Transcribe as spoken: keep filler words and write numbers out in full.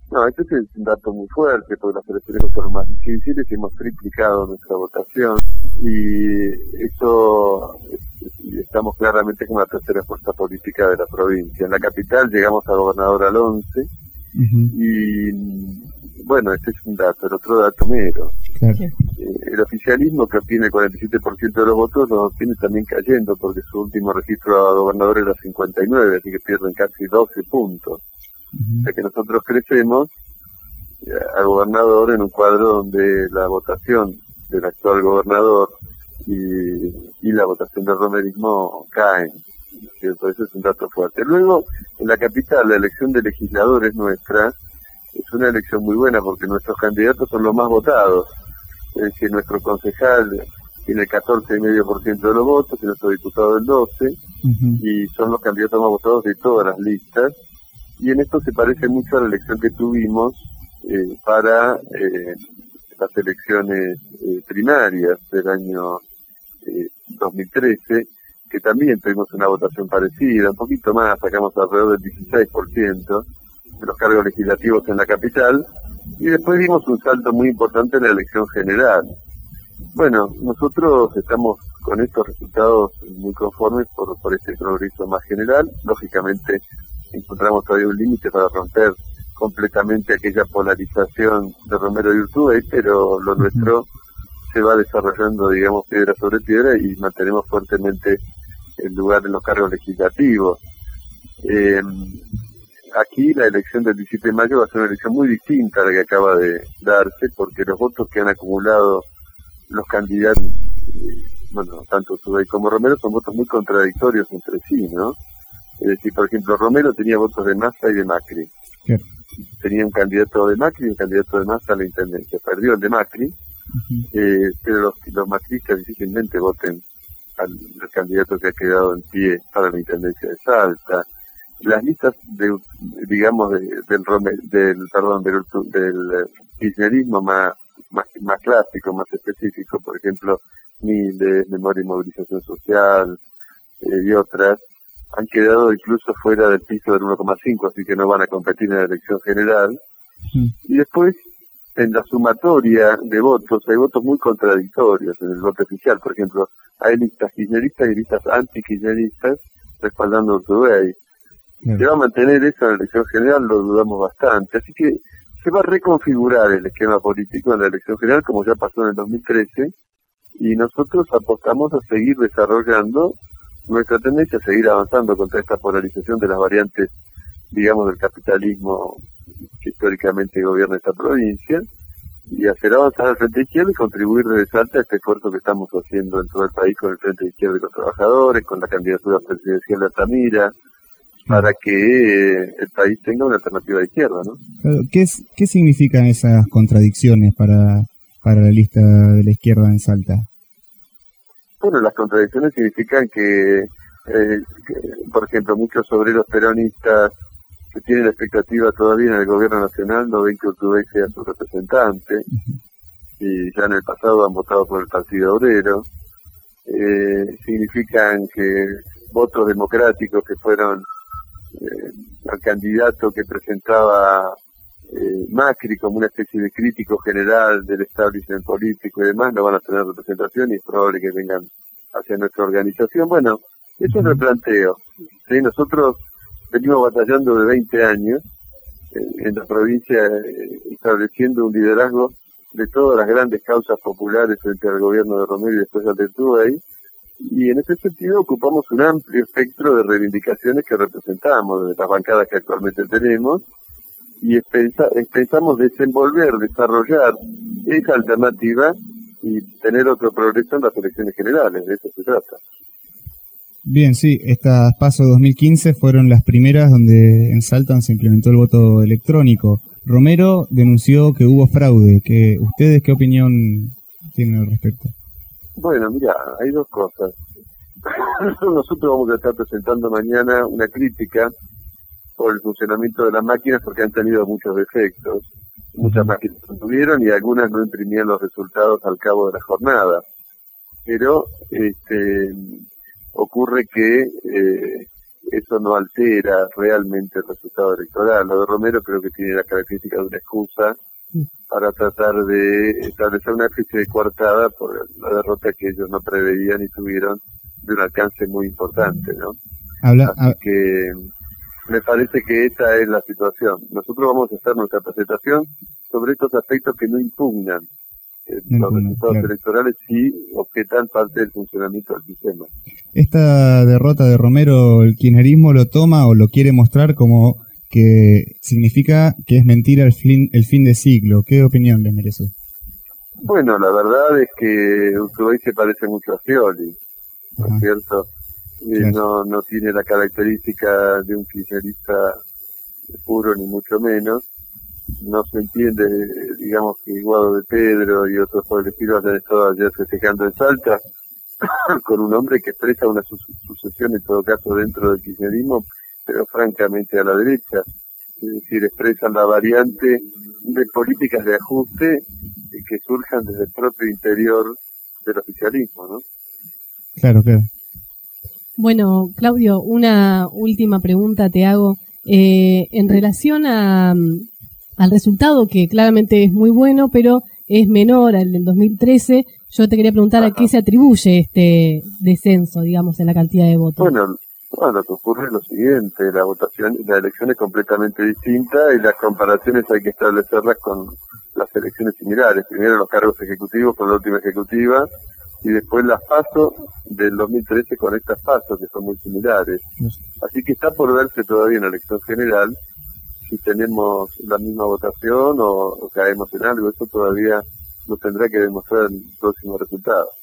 No, este es un dato muy fuerte, porque las elecciones fueron más difíciles y hemos triplicado nuestra votación. Y esto, y estamos claramente con la tercera fuerza política de la provincia. En la capital llegamos a gobernador al once, uh-huh. y bueno, este es un dato. El otro dato mero. Claro. Eh, el oficialismo, que obtiene el cuarenta y siete por ciento de los votos, los obtiene también cayendo, porque su último registro a gobernador era cincuenta y nueve, así que pierden casi doce puntos. Uh-huh. O sea que nosotros crecemos eh, al gobernador en un cuadro donde la votación del actual gobernador y, y la votación del romerismo caen, ¿cierto? Eso es un dato fuerte. Luego, en la capital, la elección de legisladores nuestra es una elección muy buena porque nuestros candidatos son los más votados. Es decir, nuestro concejal tiene el catorce coma cinco por ciento de los votos y nuestro diputado el doce por ciento, uh-huh. y son los candidatos más votados de todas las listas. Y en esto se parece mucho a la elección que tuvimos eh, para eh, las elecciones eh, primarias del año eh, dos mil trece, que también tuvimos una votación parecida, un poquito más, sacamos alrededor del dieciséis por ciento de los cargos legislativos en la capital, y después dimos un salto muy importante en la elección general. Bueno, nosotros estamos con estos resultados muy conformes por, por este progreso más general. Lógicamente encontramos todavía un límite para romper completamente aquella polarización de Romero y Urtubey, pero lo nuestro se va desarrollando, digamos, piedra sobre piedra, y mantenemos fuertemente el lugar en los cargos legislativos. Eh, aquí la elección del diecisiete de mayo va a ser una elección muy distinta a la que acaba de darse, porque los votos que han acumulado los candidatos, eh, bueno, tanto Urtubey como Romero, son votos muy contradictorios entre sí, ¿no? Es decir, por ejemplo, Romero tenía votos de Massa y de Macri. Sí. Tenía un candidato de Macri y un candidato de Massa a la intendencia. Perdió el de Macri, uh-huh. eh, pero los, los macristas difícilmente voten al, al candidato que ha quedado en pie para la intendencia de Salta. Las listas, de, digamos, de, del, del, perdón, del, del kirchnerismo más, más, más clásico, más específico, por ejemplo, Miles, Memoria y Movilización Social, eh, y otras, han quedado incluso fuera del piso del uno coma cinco, así que no van a competir en la elección general. Sí. Y después, en la sumatoria de votos, hay votos muy contradictorios en el voto oficial. Por ejemplo, hay listas kirchneristas y listas anti-kirchneristas respaldando a Urtubey. Sí. ¿Se va a mantener eso en la elección general? Lo dudamos bastante. Así que se va a reconfigurar el esquema político en la elección general, como ya pasó en el dos mil trece, y nosotros apostamos a seguir desarrollando nuestra tendencia, a seguir avanzando contra esta polarización de las variantes, digamos, del capitalismo que históricamente gobierna esta provincia, y hacer avanzar al Frente Izquierda y contribuir desde Salta a este esfuerzo que estamos haciendo en todo el país con el Frente Izquierda y los trabajadores, con la candidatura presidencial de Altamira, para que eh, el país tenga una alternativa de izquierda, ¿no? ¿Qué, es, qué significan esas contradicciones para, para la lista de la izquierda en Salta? Bueno, las contradicciones significan que, eh, que, por ejemplo, muchos obreros peronistas que tienen la expectativa todavía en el gobierno nacional no ven que Urtubey sea su representante, uh-huh. y ya en el pasado han votado por el Partido Obrero. Eh, significan que votos democráticos que fueron eh, al candidato que presentaba eh, Macri como una especie de crítico general del establishment político y demás, no van a tener representación y es probable que vengan hacia nuestra organización. Bueno, es un replanteo. ¿Sí? Nosotros venimos batallando de veinte años eh, en la provincia, eh, estableciendo un liderazgo de todas las grandes causas populares frente al gobierno de Romero y después al de Urtubey, y en ese sentido ocupamos un amplio espectro de reivindicaciones que representamos de las bancadas que actualmente tenemos, y pensamos desenvolver, desarrollar esa alternativa y tener otro progreso en las elecciones generales. De eso se trata. Bien, sí, estas PASO dos mil quince fueron las primeras donde en Salta se implementó el voto electrónico. Romero denunció que hubo fraude. ¿Que ustedes qué opinión tienen al respecto? Bueno, mira, hay dos cosas. Nosotros vamos a estar presentando mañana una crítica por el funcionamiento de las máquinas, porque han tenido muchos defectos. Muchas máquinas no tuvieron y algunas no imprimían los resultados al cabo de la jornada. Pero este ocurre que eh, eso no altera realmente el resultado electoral. Lo de Romero creo que tiene la característica de una excusa para tratar de establecer una especie de coartada por la derrota que ellos no preveían y tuvieron de un alcance muy importante, ¿no? Habla, Así que me parece que esa es la situación. Nosotros vamos a hacer nuestra presentación sobre estos aspectos que no impugnan eh, no los impugnan, resultados claro. electorales, sí objetan parte del funcionamiento del sistema. Esta derrota de Romero, ¿el kirchnerismo lo toma o lo quiere mostrar como que significa que es mentira el fin, el fin de siglo? ¿Qué opinión les merece? Bueno, la verdad es que Urtubey se parece mucho a Scioli, ¿no es cierto? Y Claro. no, no tiene la característica de un kirchnerista puro, ni mucho menos. No se entiende, digamos, que Guado de Pedro y otros por el estilo hayan estado ayer festejando en Salta con un hombre que expresa una su sucesión, en todo caso, dentro del kirchnerismo, pero francamente a la derecha. Es decir, expresan la variante de políticas de ajuste que surjan desde el propio interior del oficialismo, ¿no? Claro, claro. Bueno, Claudio, una última pregunta te hago. Eh, en relación a, al resultado, que claramente es muy bueno, pero es menor al del dos mil trece, yo te quería preguntar Ajá. a qué se atribuye este descenso, digamos, en la cantidad de votos. Bueno, bueno, lo que ocurre es lo siguiente: la votación, la elección es completamente distinta y las comparaciones hay que establecerlas con las elecciones similares. Primero los cargos ejecutivos con la última ejecutiva, y después las PASO del dos mil trece con estas PASO, que son muy similares. Así que está por verse todavía en la elección general si tenemos la misma votación o, o caemos en algo. Eso todavía nos tendrá que demostrar el próximo resultado.